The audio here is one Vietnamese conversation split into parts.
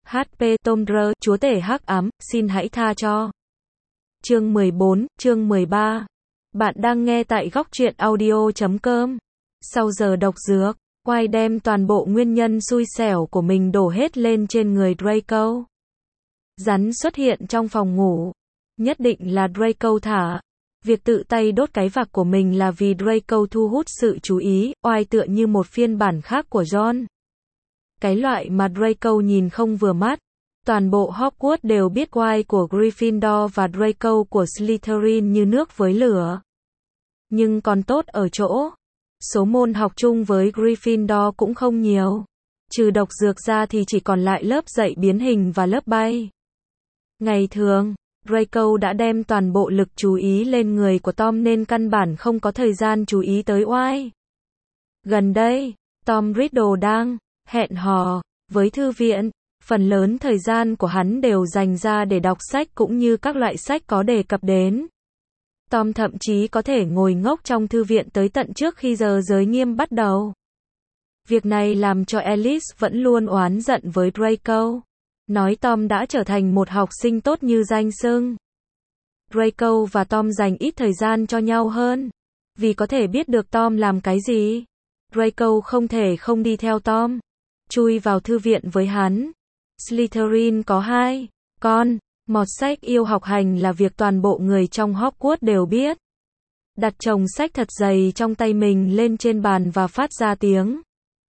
HP Tomr, chúa tể hắc ám, xin hãy tha cho. Chương 14, chương 13. Bạn đang nghe tại góc truyện audio.com. Sau giờ độc dược, White đem toàn bộ nguyên nhân xui xẻo của mình đổ hết lên trên người Draco. Rắn xuất hiện trong phòng ngủ. Nhất định là Draco thả. Việc tự tay đốt cái vạc của mình là vì Draco thu hút sự chú ý, White tựa như một phiên bản khác của Ron. Cái loại mà Draco nhìn không vừa mắt. Toàn bộ Hogwarts đều biết White của Gryffindor và Draco của Slytherin như nước với lửa. Nhưng còn tốt ở chỗ, số môn học chung với Gryffindor cũng không nhiều. Trừ độc dược ra thì chỉ còn lại lớp dạy biến hình và lớp bay. Ngày thường, Draco đã đem toàn bộ lực chú ý lên người của Tom nên căn bản không có thời gian chú ý tới White. Gần đây, Tom Riddle đang hẹn hò với thư viện. Phần lớn thời gian của hắn đều dành ra để đọc sách cũng như các loại sách có đề cập đến. Tom thậm chí có thể ngồi ngốc trong thư viện tới tận trước khi giờ giới nghiêm bắt đầu. Việc này làm cho Alice vẫn luôn oán giận với Draco. Nói Tom đã trở thành một học sinh tốt như danh xưng. Draco và Tom dành ít thời gian cho nhau hơn. Vì có thể biết được Tom làm cái gì. Draco không thể không đi theo Tom. Chui vào thư viện với hắn. Slytherin có 2 con mọt sách yêu học hành là việc toàn bộ người trong Hogwarts đều biết. Đặt chồng sách thật dày trong tay mình lên trên bàn và phát ra tiếng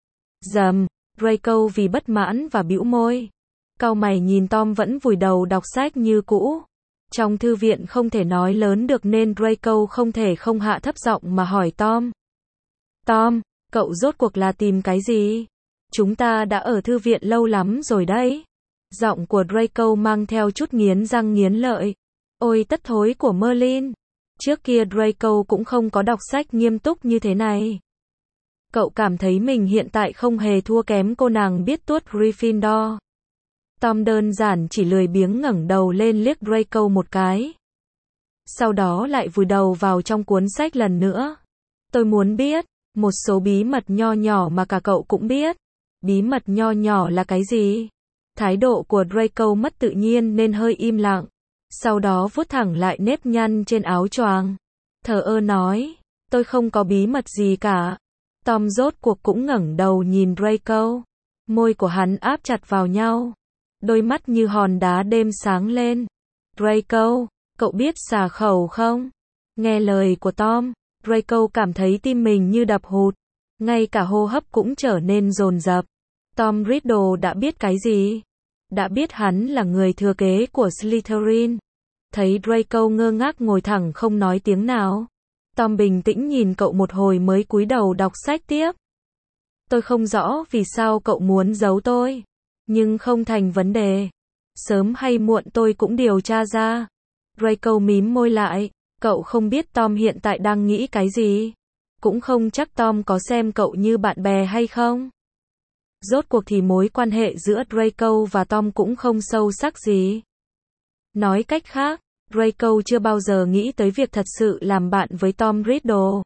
rầm. Draco vì bất mãn và bĩu môi. Cau mày nhìn Tom vẫn vùi đầu đọc sách như cũ. Trong thư viện không thể nói lớn được nên Draco không thể không hạ thấp giọng mà hỏi Tom. Tom, cậu rốt cuộc là tìm cái gì? Chúng ta đã ở thư viện lâu lắm rồi đấy. Giọng của Draco mang theo chút nghiến răng nghiến lợi. Ôi tất thối của Merlin. Trước kia Draco cũng không có đọc sách nghiêm túc như thế này. Cậu cảm thấy mình hiện tại không hề thua kém cô nàng biết tuốt Gryffindor. Tom đơn giản chỉ lười biếng ngẩng đầu lên liếc Draco một cái. Sau đó lại vùi đầu vào trong cuốn sách lần nữa. Tôi muốn biết một số bí mật nho nhỏ mà cả cậu cũng biết. Bí mật nho nhỏ là cái gì? Thái độ của Draco mất tự nhiên nên hơi im lặng. Sau đó vuốt thẳng lại nếp nhăn trên áo choàng. Thờ ơ nói, tôi không có bí mật gì cả. Tom rốt cuộc cũng ngẩng đầu nhìn Draco. Môi của hắn áp chặt vào nhau. Đôi mắt như hòn đá đêm sáng lên. Draco, cậu biết xà khẩu không? Nghe lời của Tom, Draco cảm thấy tim mình như đập hụt. Ngay cả hô hấp cũng trở nên dồn dập. Tom Riddle đã biết cái gì? Đã biết hắn là người thừa kế của Slytherin. Thấy Draco ngơ ngác ngồi thẳng không nói tiếng nào. Tom bình tĩnh nhìn cậu một hồi mới cúi đầu đọc sách tiếp. Tôi không rõ vì sao cậu muốn giấu tôi. Nhưng không thành vấn đề. Sớm hay muộn tôi cũng điều tra ra. Draco mím môi lại. Cậu không biết Tom hiện tại đang nghĩ cái gì. Cũng không chắc Tom có xem cậu như bạn bè hay không. Rốt cuộc thì mối quan hệ giữa Draco và Tom cũng không sâu sắc gì. Nói cách khác, Draco chưa bao giờ nghĩ tới việc thật sự làm bạn với Tom Riddle.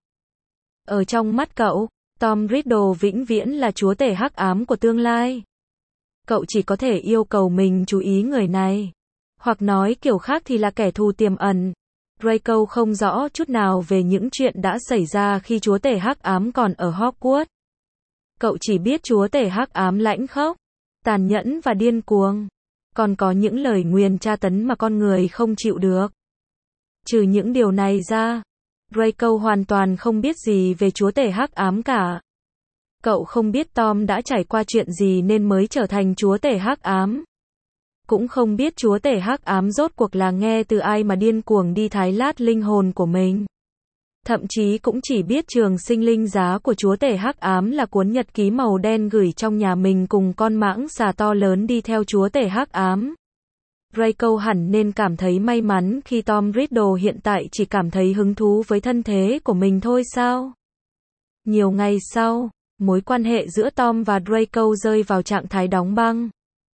Ở trong mắt cậu, Tom Riddle vĩnh viễn là chúa tể hắc ám của tương lai. Cậu chỉ có thể yêu cầu mình chú ý người này. Hoặc nói kiểu khác thì là kẻ thù tiềm ẩn. Draco không rõ chút nào về những chuyện đã xảy ra khi chúa tể hắc ám còn ở Hogwarts. Cậu chỉ biết chúa tể hắc ám lãnh khốc, tàn nhẫn và điên cuồng. Còn có những lời nguyền tra tấn mà con người không chịu được. Trừ những điều này ra, Draco hoàn toàn không biết gì về chúa tể hắc ám cả. Cậu không biết Tom đã trải qua chuyện gì nên mới trở thành chúa tể hắc ám. Cũng không biết chúa tể hắc ám rốt cuộc là nghe từ ai mà điên cuồng đi thái lát linh hồn của mình. Thậm chí cũng chỉ biết trường sinh linh giá của chúa tể hắc ám là cuốn nhật ký màu đen gửi trong nhà mình cùng con mãng xà to lớn đi theo chúa tể hắc ám. Draco hẳn nên cảm thấy may mắn khi Tom Riddle hiện tại chỉ cảm thấy hứng thú với thân thế của mình thôi sao? Nhiều ngày sau, mối quan hệ giữa Tom và Draco rơi vào trạng thái đóng băng.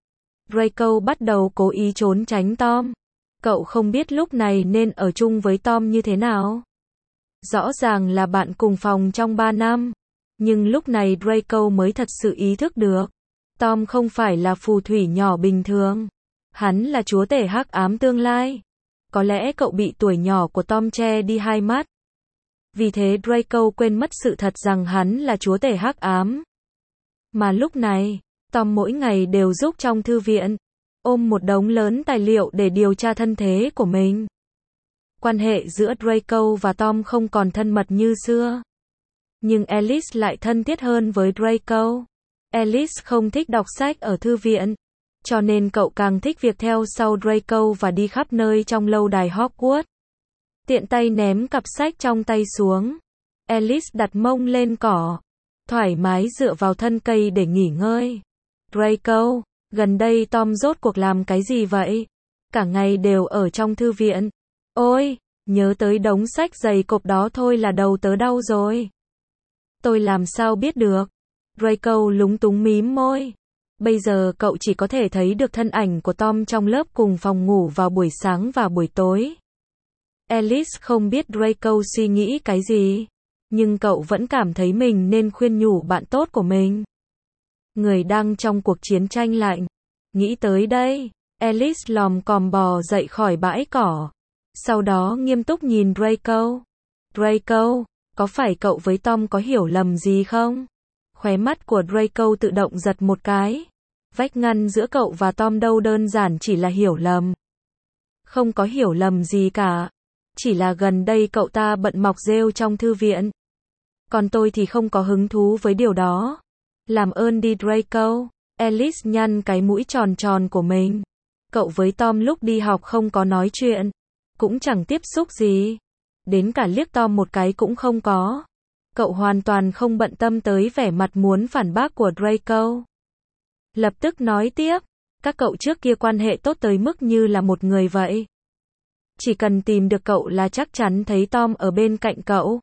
Draco bắt đầu cố ý trốn tránh Tom. Cậu không biết lúc này nên ở chung với Tom như thế nào. Rõ ràng là bạn cùng phòng trong 3 năm. Nhưng lúc này Draco mới thật sự ý thức được. Tom không phải là phù thủy nhỏ bình thường. Hắn là chúa tể hắc ám tương lai. Có lẽ cậu bị tuổi nhỏ của Tom che đi hai mắt. Vì thế Draco quên mất sự thật rằng hắn là chúa tể hắc ám. Mà lúc này, Tom mỗi ngày đều giúp trong thư viện, ôm một đống lớn tài liệu để điều tra thân thế của mình. Quan hệ giữa Draco và Tom không còn thân mật như xưa. Nhưng Alice lại thân thiết hơn với Draco. Alice không thích đọc sách ở thư viện, cho nên cậu càng thích việc theo sau Draco và đi khắp nơi trong lâu đài Hogwarts. Tiện tay ném cặp sách trong tay xuống. Alice đặt mông lên cỏ, thoải mái dựa vào thân cây để nghỉ ngơi. Draco, gần đây Tom rốt cuộc làm cái gì vậy? Cả ngày đều ở trong thư viện. Ôi, nhớ tới đống sách dày cộp đó thôi là đầu tớ đau rồi. Tôi làm sao biết được? Draco lúng túng mím môi. Bây giờ cậu chỉ có thể thấy được thân ảnh của Tom trong lớp cùng phòng ngủ vào buổi sáng và buổi tối. Alice không biết Draco suy nghĩ cái gì, nhưng cậu vẫn cảm thấy mình nên khuyên nhủ bạn tốt của mình. Người đang trong cuộc chiến tranh lạnh. Nghĩ tới đây, Alice lòm còm bò dậy khỏi bãi cỏ. Sau đó nghiêm túc nhìn Draco. Draco, có phải cậu với Tom có hiểu lầm gì không? Khóe mắt của Draco tự động giật một cái. Vách ngăn giữa cậu và Tom đâu đơn giản chỉ là hiểu lầm. Không có hiểu lầm gì cả. Chỉ là gần đây cậu ta bận mọc rêu trong thư viện. Còn tôi thì không có hứng thú với điều đó. Làm ơn đi Draco. Alice nhăn cái mũi tròn tròn của mình. Cậu với Tom lúc đi học không có nói chuyện. Cũng chẳng tiếp xúc gì. Đến cả liếc Tom một cái cũng không có. Cậu hoàn toàn không bận tâm tới vẻ mặt muốn phản bác của Draco. Lập tức nói tiếp. Các cậu trước kia quan hệ tốt tới mức như là một người vậy. Chỉ cần tìm được cậu là chắc chắn thấy Tom ở bên cạnh cậu.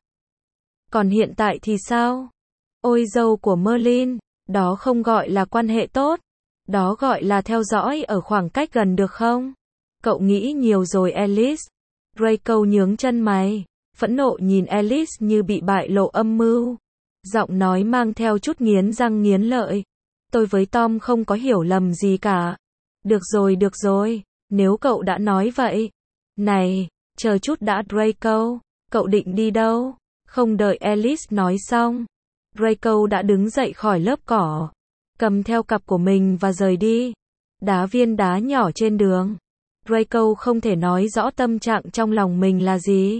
Còn hiện tại thì sao? Ôi dâu của Merlin, đó không gọi là quan hệ tốt. Đó gọi là theo dõi ở khoảng cách gần được không? Cậu nghĩ nhiều rồi Alice. Draco nhướng chân mày, phẫn nộ nhìn Alice như bị bại lộ âm mưu. Giọng nói mang theo chút nghiến răng nghiến lợi. Tôi với Tom không có hiểu lầm gì cả. Được rồi, nếu cậu đã nói vậy. Này, chờ chút đã Draco, cậu định đi đâu? Không đợi Alice nói xong, Draco đã đứng dậy khỏi lớp cỏ, cầm theo cặp của mình và rời đi. Đá viên đá nhỏ trên đường. Draco không thể nói rõ tâm trạng trong lòng mình là gì.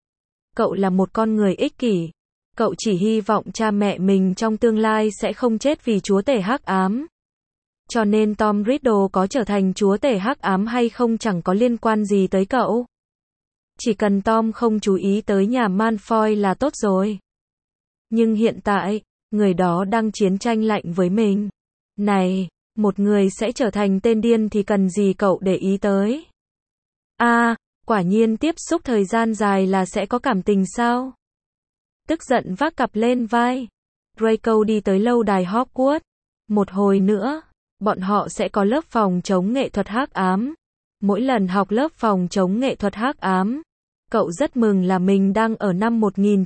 Cậu là một con người ích kỷ. Cậu chỉ hy vọng cha mẹ mình trong tương lai sẽ không chết vì chúa tể hắc ám. Cho nên Tom Riddle có trở thành chúa tể hắc ám hay không chẳng có liên quan gì tới cậu. Chỉ cần Tom không chú ý tới nhà Malfoy là tốt rồi. Nhưng hiện tại, người đó đang chiến tranh lạnh với mình. Này, một người sẽ trở thành tên điên thì cần gì cậu để ý tới? Quả nhiên tiếp xúc thời gian dài là sẽ có cảm tình sao? Tức giận vác cặp lên vai. Draco đi tới lâu đài Hogwarts. Một hồi nữa, bọn họ sẽ có lớp phòng chống nghệ thuật hắc ám. Mỗi lần học lớp phòng chống nghệ thuật hắc ám, cậu rất mừng là mình đang ở năm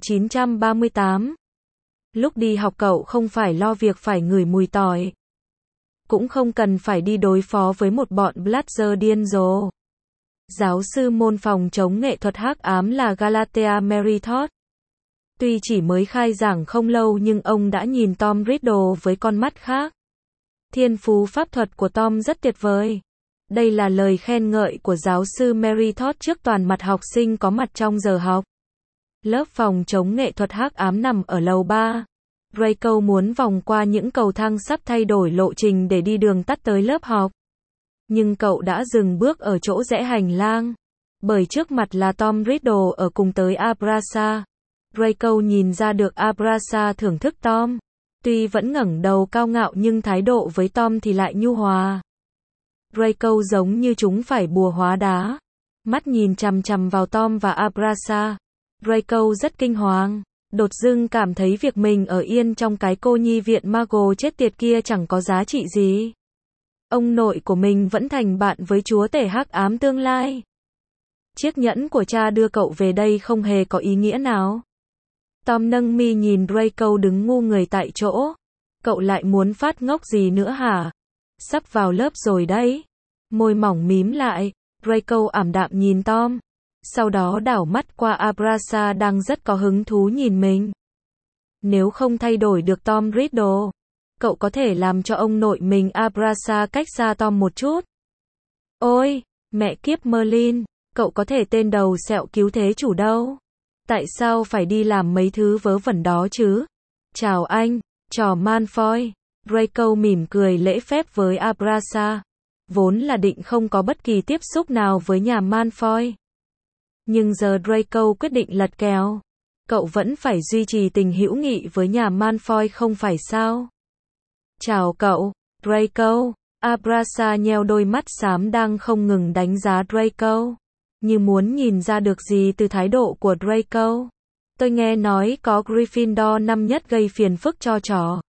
1938. Lúc đi học cậu không phải lo việc phải ngửi mùi tỏi. Cũng không cần phải đi đối phó với một bọn Bludger điên rồ. Giáo sư môn phòng chống nghệ thuật hắc ám là Galatea Meritot. Tuy chỉ mới khai giảng không lâu nhưng ông đã nhìn Tom Riddle với con mắt khác. Thiên phú pháp thuật của Tom rất tuyệt vời. Đây là lời khen ngợi của giáo sư Meritot trước toàn mặt học sinh có mặt trong giờ học. Lớp phòng chống nghệ thuật hắc ám nằm ở lầu 3. Draco muốn vòng qua những cầu thang sắp thay đổi lộ trình để đi đường tắt tới lớp học. Nhưng cậu đã dừng bước ở chỗ rẽ hành lang. Bởi trước mặt là Tom Riddle ở cùng tới Abrasa. Draco nhìn ra được Abrasa thưởng thức Tom. Tuy vẫn ngẩng đầu cao ngạo nhưng thái độ với Tom thì lại nhu hòa. Draco giống như chúng phải bùa hóa đá. Mắt nhìn chằm chằm vào Tom và Abrasa. Draco rất kinh hoàng. Đột dưng cảm thấy việc mình ở yên trong cái cô nhi viện Mago chết tiệt kia chẳng có giá trị gì. Ông nội của mình vẫn thành bạn với chúa tể hắc ám tương lai. Chiếc nhẫn của cha đưa cậu về đây không hề có ý nghĩa nào. Tom nâng mi nhìn Draco đứng ngu người tại chỗ. Cậu lại muốn phát ngốc gì nữa hả? Sắp vào lớp rồi đấy. Môi mỏng mím lại, Draco ảm đạm nhìn Tom. Sau đó đảo mắt qua Abrasa đang rất có hứng thú nhìn mình. Nếu không thay đổi được Tom Riddle, cậu có thể làm cho ông nội mình Abrasa cách xa Tom một chút. Ôi, mẹ kiếp Merlin, cậu có thể tên đầu sẹo cứu thế chủ đâu. Tại sao phải đi làm mấy thứ vớ vẩn đó chứ? Chào anh, trò Malfoy. Draco mỉm cười lễ phép với Abrasa. Vốn là định không có bất kỳ tiếp xúc nào với nhà Malfoy. Nhưng giờ Draco quyết định lật kèo. Cậu vẫn phải duy trì tình hữu nghị với nhà Malfoy không phải sao? Chào cậu, Draco. Abrasa nheo đôi mắt xám đang không ngừng đánh giá Draco. Như muốn nhìn ra được gì từ thái độ của Draco. Tôi nghe nói có Gryffindor năm nhất gây phiền phức cho trò.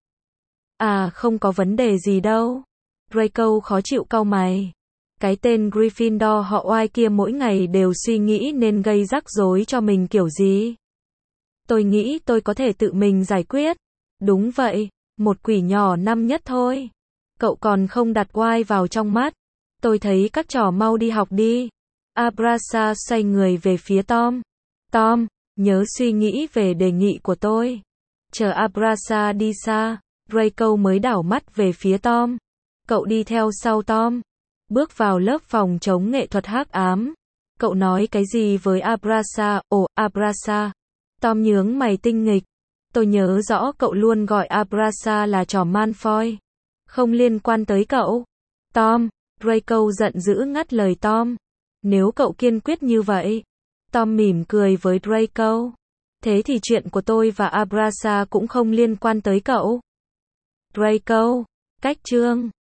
À không có vấn đề gì đâu. Draco khó chịu cau mày. Cái tên Gryffindor họ oai kia mỗi ngày đều suy nghĩ nên gây rắc rối cho mình kiểu gì. Tôi nghĩ tôi có thể tự mình giải quyết. Đúng vậy, một quỷ nhỏ năm nhất thôi. Cậu còn không đặt oai vào trong mắt. Tôi thấy các trò mau đi học đi. Abrasa xoay người về phía Tom. Tom, nhớ suy nghĩ về đề nghị của tôi. Chờ Abrasa đi xa, Draco mới đảo mắt về phía Tom. Cậu đi theo sau Tom. Bước vào lớp phòng chống nghệ thuật hắc ám. Cậu nói cái gì với Abrasa? Ồ, Abrasa. Tom nhướng mày tinh nghịch. Tôi nhớ rõ cậu luôn gọi Abrasa là trò Malfoy. Không liên quan tới cậu. Tom, Draco giận dữ ngắt lời Tom. Nếu cậu kiên quyết như vậy. Tom mỉm cười với Draco. Thế thì chuyện của tôi và Abrasa cũng không liên quan tới cậu. Draco, cách chương.